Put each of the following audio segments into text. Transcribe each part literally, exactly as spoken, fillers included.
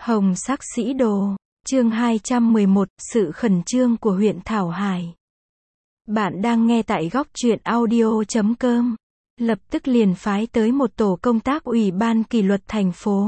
Hồng sắc sĩ đồ, chương hai trăm mười một, sự khẩn trương của huyện Thảo Hải. Bạn đang nghe tại góc truyện audio chấm com. Lập tức liền phái tới một tổ công tác ủy ban kỷ luật thành phố.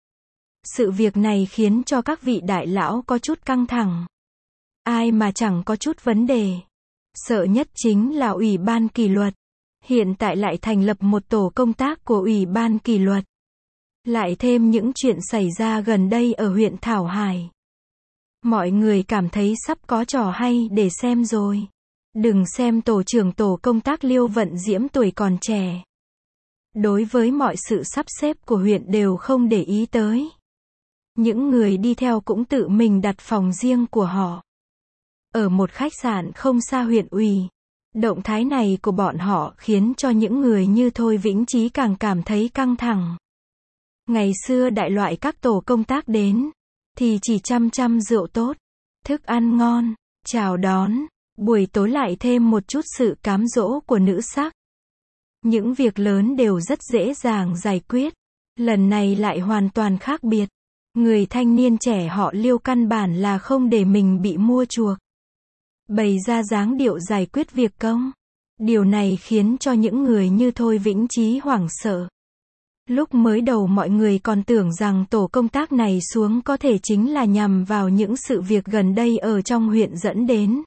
Sự việc này khiến cho các vị đại lão có chút căng thẳng. Ai mà chẳng có chút vấn đề. Sợ nhất chính là ủy ban kỷ luật. Hiện tại lại thành lập một tổ công tác của ủy ban kỷ luật. Lại thêm những chuyện xảy ra gần đây ở huyện Thảo Hải. Mọi người cảm thấy sắp có trò hay để xem rồi. Đừng xem tổ trưởng tổ công tác Liêu Vận Diễm tuổi còn trẻ. Đối với mọi sự sắp xếp của huyện đều không để ý tới. Những người đi theo cũng tự mình đặt phòng riêng của họ. Ở một khách sạn không xa huyện ủy. Động thái này của bọn họ khiến cho những người như Thôi Vĩnh Chí càng cảm thấy căng thẳng. Ngày xưa đại loại các tổ công tác đến, thì chỉ chăm chăm rượu tốt, thức ăn ngon, chào đón, buổi tối lại thêm một chút sự cám dỗ của nữ sắc. Những việc lớn đều rất dễ dàng giải quyết, lần này lại hoàn toàn khác biệt. Người thanh niên trẻ họ Liêu căn bản là không để mình bị mua chuộc. Bày ra dáng điệu giải quyết việc công. Điều này khiến cho những người như Thôi Vĩnh Chí hoảng sợ. Lúc mới đầu mọi người còn tưởng rằng tổ công tác này xuống có thể chính là nhằm vào những sự việc gần đây ở trong huyện dẫn đến.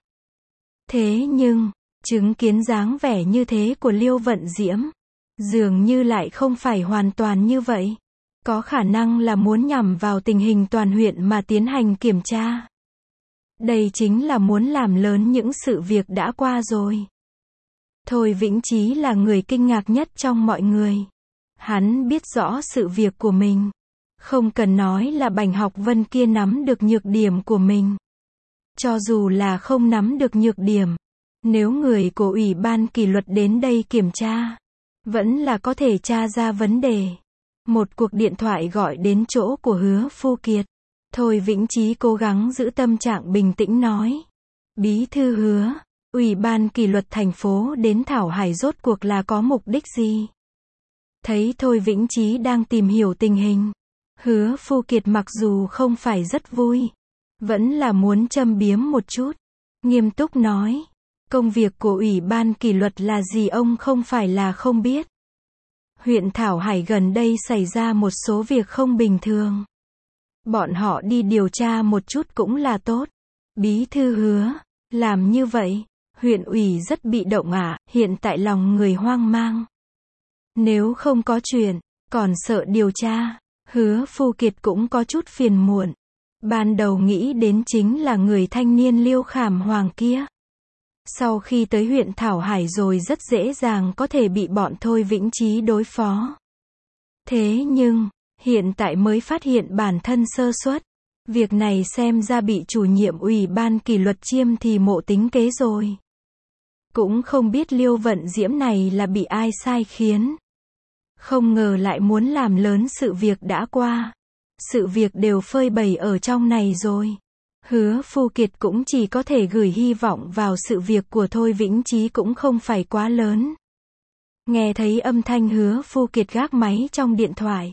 Thế nhưng, chứng kiến dáng vẻ như thế của Liêu Vận Diễm, dường như lại không phải hoàn toàn như vậy. Có khả năng là muốn nhằm vào tình hình toàn huyện mà tiến hành kiểm tra. Đây chính là muốn làm lớn những sự việc đã qua rồi. Thôi Vĩnh Chí là người kinh ngạc nhất trong mọi người. Hắn biết rõ sự việc của mình. Không cần nói là Bành Học Vân kia nắm được nhược điểm của mình. Cho dù là không nắm được nhược điểm, nếu người của ủy ban kỷ luật đến đây kiểm tra, vẫn là có thể tra ra vấn đề. Một cuộc điện thoại gọi đến chỗ của Hứa Phu Kiệt. Thôi Vĩnh Chí cố gắng giữ tâm trạng bình tĩnh nói. Bí thư Hứa, ủy ban kỷ luật thành phố đến Thảo Hải rốt cuộc là có mục đích gì? Thấy Thôi Vĩnh Chí đang tìm hiểu tình hình. Hứa Phu Kiệt mặc dù không phải rất vui, vẫn là muốn châm biếm một chút. Nghiêm túc nói. Công việc của ủy ban kỷ luật là gì ông không phải là không biết. Huyện Thảo Hải gần đây xảy ra một số việc không bình thường. Bọn họ đi điều tra một chút cũng là tốt. Bí thư Hứa, làm như vậy, huyện ủy rất bị động ạ, hiện tại lòng người hoang mang. Nếu không có chuyện, còn sợ điều tra. Hứa Phu Kiệt cũng có chút phiền muộn. Ban đầu nghĩ đến chính là người thanh niên Liêu Khảm Hoàng kia. Sau khi tới huyện Thảo Hải rồi rất dễ dàng có thể bị bọn Thôi Vĩnh Chí đối phó. Thế nhưng, hiện tại mới phát hiện bản thân sơ suất. Việc này xem ra bị chủ nhiệm ủy ban kỷ luật chiêm thì mộ tính kế rồi. Cũng không biết Liêu Vận Diễm này là bị ai sai khiến. Không ngờ lại muốn làm lớn sự việc đã qua. Sự việc đều phơi bày ở trong này rồi. Hứa Phu Kiệt cũng chỉ có thể gửi hy vọng vào sự việc của Thôi Vĩnh Chí cũng không phải quá lớn. Nghe thấy âm thanh Hứa Phu Kiệt gác máy trong điện thoại.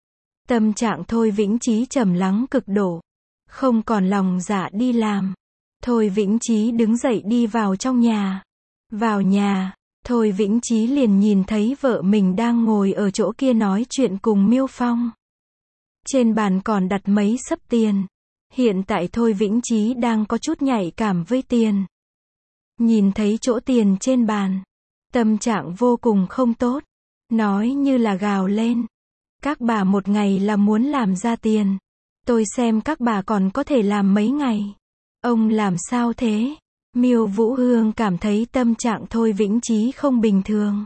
Tâm trạng Thôi Vĩnh Chí trầm lắng cực độ. Không còn lòng dạ đi làm. Thôi Vĩnh Chí đứng dậy đi vào trong nhà. Vào nhà, Thôi Vĩnh Chí liền nhìn thấy vợ mình đang ngồi ở chỗ kia nói chuyện cùng Miêu Phong. Trên bàn còn đặt mấy xấp tiền. Hiện tại Thôi Vĩnh Chí đang có chút nhạy cảm với tiền. Nhìn thấy chỗ tiền trên bàn, tâm trạng vô cùng không tốt. Nói như là gào lên. Các bà một ngày là muốn làm ra tiền. Tôi xem các bà còn có thể làm mấy ngày. Ông làm sao thế? Miêu Vũ Hương cảm thấy tâm trạng Thôi Vĩnh Chí không bình thường.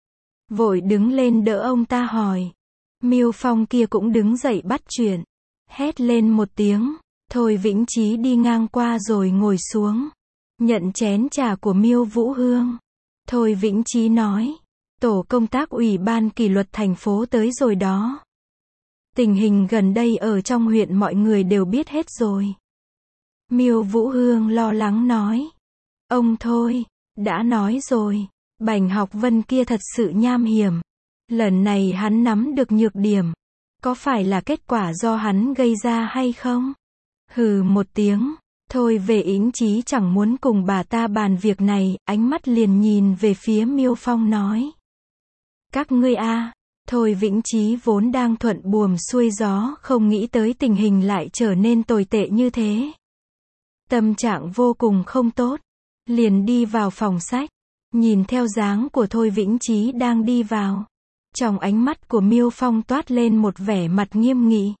Vội đứng lên đỡ ông ta hỏi. Miêu Phong kia cũng đứng dậy bắt chuyện. Hét lên một tiếng. Thôi Vĩnh Chí đi ngang qua rồi ngồi xuống. Nhận chén trà của Miêu Vũ Hương. Thôi Vĩnh Chí nói. Tổ công tác ủy ban kỷ luật thành phố tới rồi đó. Tình hình gần đây ở trong huyện mọi người đều biết hết rồi. Miêu Vũ Hương lo lắng nói. Ông Thôi, đã nói rồi. Bành Học Vân kia thật sự nham hiểm. Lần này hắn nắm được nhược điểm. Có phải là kết quả do hắn gây ra hay không? Hừ một tiếng. Thôi về Yĩnh Chí chẳng muốn cùng bà ta bàn việc này, ánh mắt liền nhìn về phía Miêu Phong nói. Các ngươi a. Thôi Vĩnh Chí vốn đang thuận buồm xuôi gió, không nghĩ tới tình hình lại trở nên tồi tệ như thế. Tâm trạng vô cùng không tốt. Liền đi vào phòng sách. Nhìn theo dáng của Thôi Vĩnh Chí đang đi vào. Trong ánh mắt của Miêu Phong toát lên một vẻ mặt nghiêm nghị.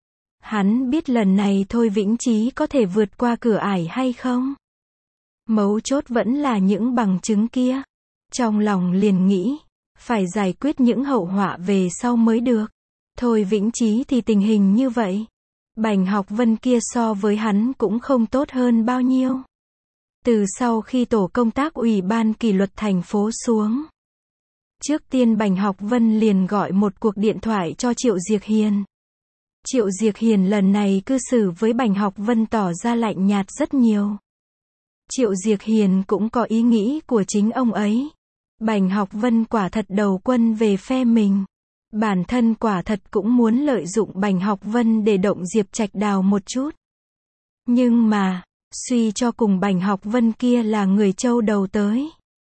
Hắn biết lần này Thôi Vĩnh Chí có thể vượt qua cửa ải hay không? Mấu chốt vẫn là những bằng chứng kia. Trong lòng liền nghĩ, phải giải quyết những hậu họa về sau mới được. Thôi Vĩnh Chí thì tình hình như vậy. Bành Học Vân kia so với hắn cũng không tốt hơn bao nhiêu. Từ sau khi tổ công tác ủy ban kỷ luật thành phố xuống. Trước tiên Bành Học Vân liền gọi một cuộc điện thoại cho Triệu Diệc Hiền. Triệu Diệc Hiền lần này cư xử với Bành Học Vân tỏ ra lạnh nhạt rất nhiều. Triệu Diệc Hiền cũng có ý nghĩ của chính ông ấy. Bành Học Vân quả thật đầu quân về phe mình. Bản thân quả thật cũng muốn lợi dụng Bành Học Vân để động Diệp Trạch Đào một chút. Nhưng mà, suy cho cùng Bành Học Vân kia là người châu đầu tới.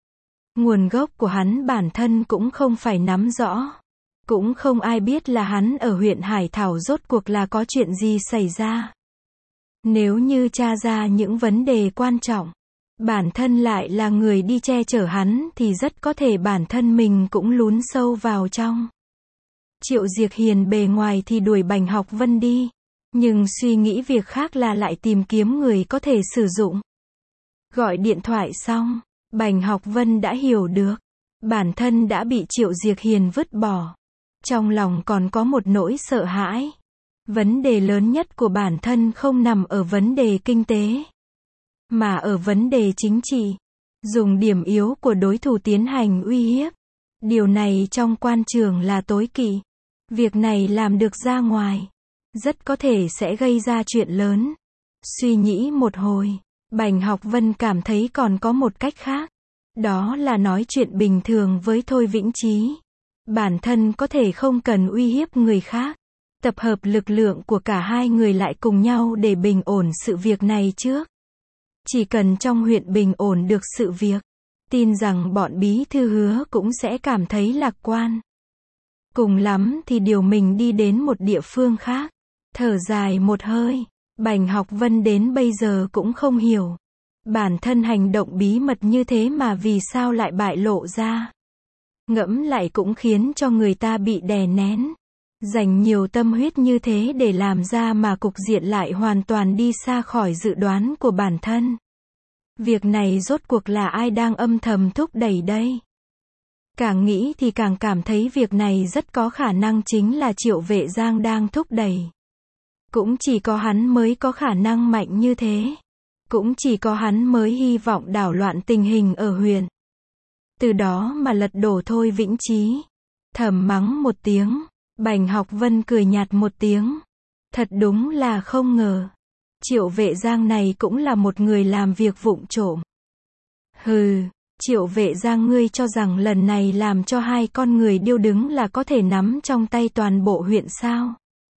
Nguồn gốc của hắn bản thân cũng không phải nắm rõ. Cũng không ai biết là hắn ở huyện Hải Thảo rốt cuộc là có chuyện gì xảy ra. Nếu như tra ra những vấn đề quan trọng, bản thân lại là người đi che chở hắn thì rất có thể bản thân mình cũng lún sâu vào trong. Triệu Diệc Hiền bề ngoài thì đuổi Bành Học Vân đi, nhưng suy nghĩ việc khác là lại tìm kiếm người có thể sử dụng. Gọi điện thoại xong, Bành Học Vân đã hiểu được, bản thân đã bị Triệu Diệc Hiền vứt bỏ. Trong lòng còn có một nỗi sợ hãi. Vấn đề lớn nhất của bản thân không nằm ở vấn đề kinh tế, mà ở vấn đề chính trị. Dùng điểm yếu của đối thủ tiến hành uy hiếp. Điều này trong quan trường là tối kỵ. Việc này làm được ra ngoài, rất có thể sẽ gây ra chuyện lớn. Suy nghĩ một hồi, Bành Học Vân cảm thấy còn có một cách khác. Đó là nói chuyện bình thường với Thôi Vĩnh Chí. Bản thân có thể không cần uy hiếp người khác. Tập hợp lực lượng của cả hai người lại cùng nhau để bình ổn sự việc này trước. Chỉ cần trong huyện bình ổn được sự việc, tin rằng bọn bí thư Hứa cũng sẽ cảm thấy lạc quan. Cùng lắm thì điều mình đi đến một địa phương khác. Thở dài một hơi, Bành Học Vân đến bây giờ cũng không hiểu. Bản thân hành động bí mật như thế mà vì sao lại bại lộ ra. Ngẫm lại cũng khiến cho người ta bị đè nén. Dành nhiều tâm huyết như thế để làm ra mà cục diện lại hoàn toàn đi xa khỏi dự đoán của bản thân. Việc này rốt cuộc là ai đang âm thầm thúc đẩy đây? Càng nghĩ thì càng cảm thấy việc này rất có khả năng chính là Triệu Vệ Giang đang thúc đẩy. Cũng chỉ có hắn mới có khả năng mạnh như thế. Cũng chỉ có hắn mới hy vọng đảo loạn tình hình ở huyện. Từ đó mà lật đổ Thôi Vĩnh Chí. Thầm mắng một tiếng, Bành Học Vân cười nhạt một tiếng. Thật đúng là không ngờ. Triệu Vệ Giang này cũng là một người làm việc vụng trộm. Hừ, Triệu Vệ Giang ngươi cho rằng lần này làm cho hai con người điêu đứng là có thể nắm trong tay toàn bộ huyện sao?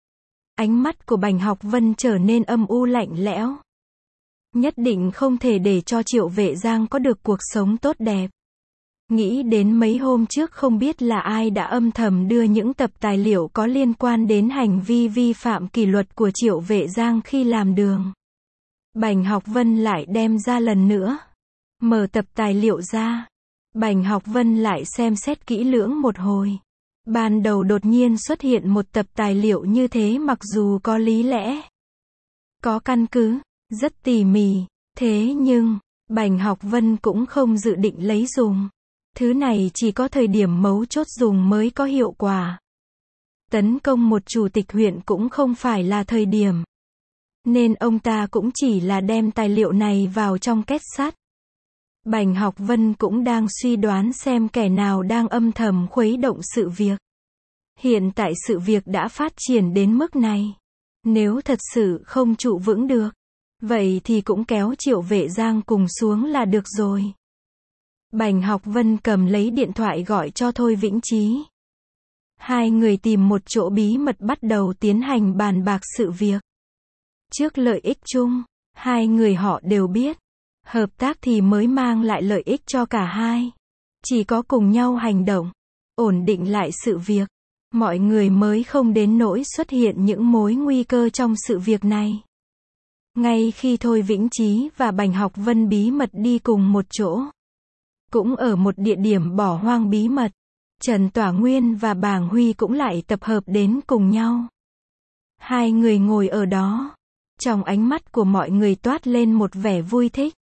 Ánh mắt của Bành Học Vân trở nên âm u lạnh lẽo. Nhất định không thể để cho Triệu Vệ Giang có được cuộc sống tốt đẹp. Nghĩ đến mấy hôm trước không biết là ai đã âm thầm đưa những tập tài liệu có liên quan đến hành vi vi phạm kỷ luật của Triệu Vệ Giang khi làm đường. Bành Học Vân lại đem ra lần nữa. Mở tập tài liệu ra. Bành Học Vân lại xem xét kỹ lưỡng một hồi. Ban đầu đột nhiên xuất hiện một tập tài liệu như thế mặc dù có lý lẽ, có căn cứ, rất tỉ mỉ. Thế nhưng, Bành Học Vân cũng không dự định lấy dùng. Thứ này chỉ có thời điểm mấu chốt dùng mới có hiệu quả. Tấn công một chủ tịch huyện cũng không phải là thời điểm. Nên ông ta cũng chỉ là đem tài liệu này vào trong két sắt. Bành Học Vân cũng đang suy đoán xem kẻ nào đang âm thầm khuấy động sự việc. Hiện tại sự việc đã phát triển đến mức này. Nếu thật sự không trụ vững được, vậy thì cũng kéo Triệu Vệ Giang cùng xuống là được rồi. Bành Học Vân cầm lấy điện thoại gọi cho Thôi Vĩnh Chí. Hai người tìm một chỗ bí mật bắt đầu tiến hành bàn bạc sự việc. Trước lợi ích chung, hai người họ đều biết, hợp tác thì mới mang lại lợi ích cho cả hai. Chỉ có cùng nhau hành động, ổn định lại sự việc, mọi người mới không đến nỗi xuất hiện những mối nguy cơ trong sự việc này. Ngay khi Thôi Vĩnh Chí và Bành Học Vân bí mật đi cùng một chỗ, cũng ở một địa điểm bỏ hoang bí mật, Trần Tỏa Nguyên và Bàng Huy cũng lại tập hợp đến cùng nhau. Hai người ngồi ở đó, trong ánh mắt của mọi người toát lên một vẻ vui thích.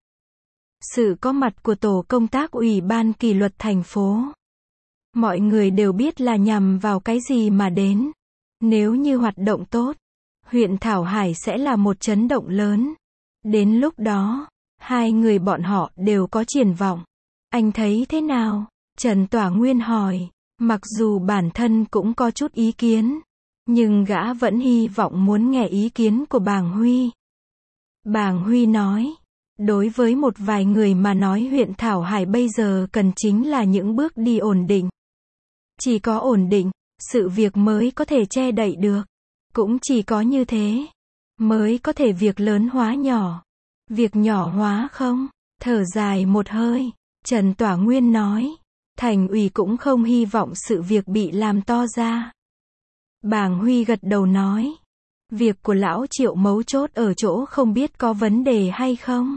Sự có mặt của tổ công tác Ủy ban kỷ luật thành phố, mọi người đều biết là nhằm vào cái gì mà đến. Nếu như hoạt động tốt, huyện Thảo Hải sẽ là một chấn động lớn. Đến lúc đó, hai người bọn họ đều có triển vọng. Anh thấy thế nào? Trần Tỏa Nguyên hỏi. Mặc dù bản thân cũng có chút ý kiến, nhưng gã vẫn hy vọng muốn nghe ý kiến của Bàng Huy. Bàng Huy nói, đối với một vài người mà nói huyện Thảo Hải bây giờ cần chính là những bước đi ổn định. Chỉ có ổn định, sự việc mới có thể che đậy được. Cũng chỉ có như thế, mới có thể việc lớn hóa nhỏ. Việc nhỏ hóa không? Thở dài một hơi, Trần Tỏa Nguyên nói. Thành ủy cũng không hy vọng sự việc bị làm to ra. Bàng Huy gật đầu nói. Việc của lão Triệu mấu chốt ở chỗ không biết có vấn đề hay không.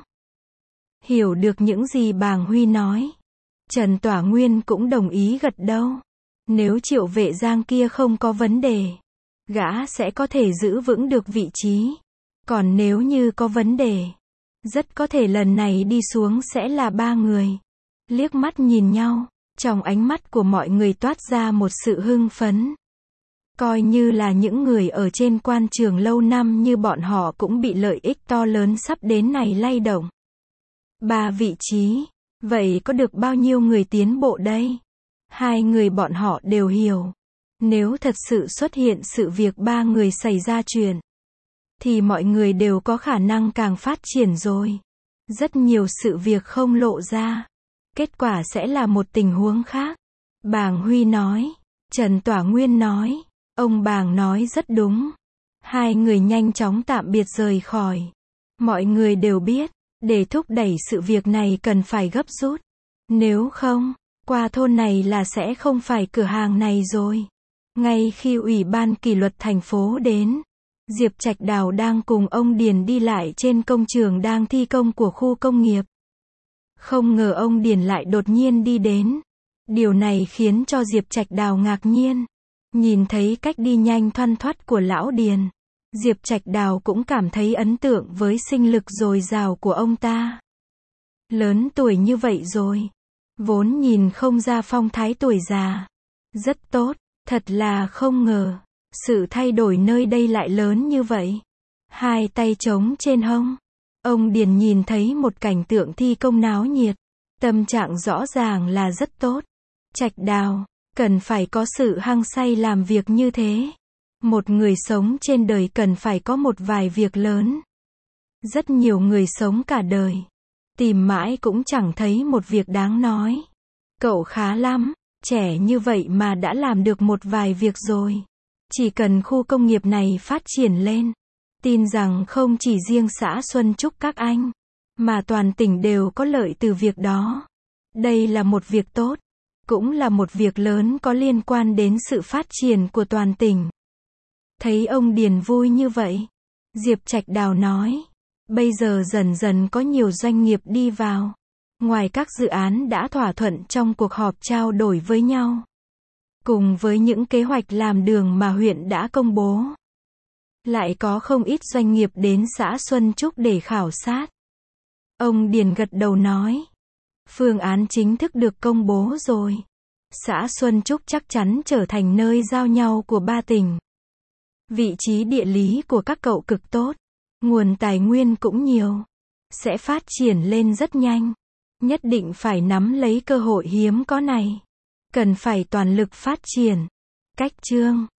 Hiểu được những gì Bàng Huy nói, Trần Tỏa Nguyên cũng đồng ý gật đầu. Nếu Triệu Vệ Giang kia không có vấn đề, gã sẽ có thể giữ vững được vị trí. Còn nếu như có vấn đề, rất có thể lần này đi xuống sẽ là ba người. Liếc mắt nhìn nhau, trong ánh mắt của mọi người toát ra một sự hưng phấn. Coi như là những người ở trên quan trường lâu năm như bọn họ cũng bị lợi ích to lớn sắp đến này lay động. Ba vị trí, vậy có được bao nhiêu người tiến bộ đây? Hai người bọn họ đều hiểu. Nếu thật sự xuất hiện sự việc ba người xảy ra chuyện, thì mọi người đều có khả năng càng phát triển rồi. Rất nhiều sự việc không lộ ra, kết quả sẽ là một tình huống khác. Bàng Huy nói. Trần Tỏa Nguyên nói. Ông Bàng nói rất đúng. Hai người nhanh chóng tạm biệt rời khỏi. Mọi người đều biết, để thúc đẩy sự việc này cần phải gấp rút. Nếu không, qua thôn này là sẽ không phải cửa hàng này rồi. Ngay khi Ủy ban kỷ luật thành phố đến, Diệp Trạch Đào đang cùng ông Điền đi lại trên công trường đang thi công của khu công nghiệp. Không ngờ ông Điền lại đột nhiên đi đến. Điều này khiến cho Diệp Trạch Đào ngạc nhiên. Nhìn thấy cách đi nhanh thoăn thoắt của lão Điền, Diệp Trạch Đào cũng cảm thấy ấn tượng với sinh lực dồi dào của ông ta. Lớn tuổi như vậy rồi, vốn nhìn không ra phong thái tuổi già. Rất tốt, thật là không ngờ, sự thay đổi nơi đây lại lớn như vậy. Hai tay trống trên hông, ông Điền nhìn thấy một cảnh tượng thi công náo nhiệt. Tâm trạng rõ ràng là rất tốt. Trạch Đào, cần phải có sự hăng say làm việc như thế. Một người sống trên đời cần phải có một vài việc lớn. Rất nhiều người sống cả đời, tìm mãi cũng chẳng thấy một việc đáng nói. Cậu khá lắm, trẻ như vậy mà đã làm được một vài việc rồi. Chỉ cần khu công nghiệp này phát triển lên, tin rằng không chỉ riêng xã Xuân Trúc các anh, mà toàn tỉnh đều có lợi từ việc đó. Đây là một việc tốt, cũng là một việc lớn có liên quan đến sự phát triển của toàn tỉnh. Thấy ông Điền vui như vậy, Diệp Trạch Đào nói, bây giờ dần dần có nhiều doanh nghiệp đi vào. Ngoài các dự án đã thỏa thuận trong cuộc họp trao đổi với nhau, cùng với những kế hoạch làm đường mà huyện đã công bố, lại có không ít doanh nghiệp đến xã Xuân Trúc để khảo sát. Ông Điền gật đầu nói, phương án chính thức được công bố rồi. Xã Xuân Trúc chắc chắn trở thành nơi giao nhau của ba tỉnh. Vị trí địa lý của các cậu cực tốt, nguồn tài nguyên cũng nhiều, sẽ phát triển lên rất nhanh. Nhất định phải nắm lấy cơ hội hiếm có này. Cần phải toàn lực phát triển. Cách chương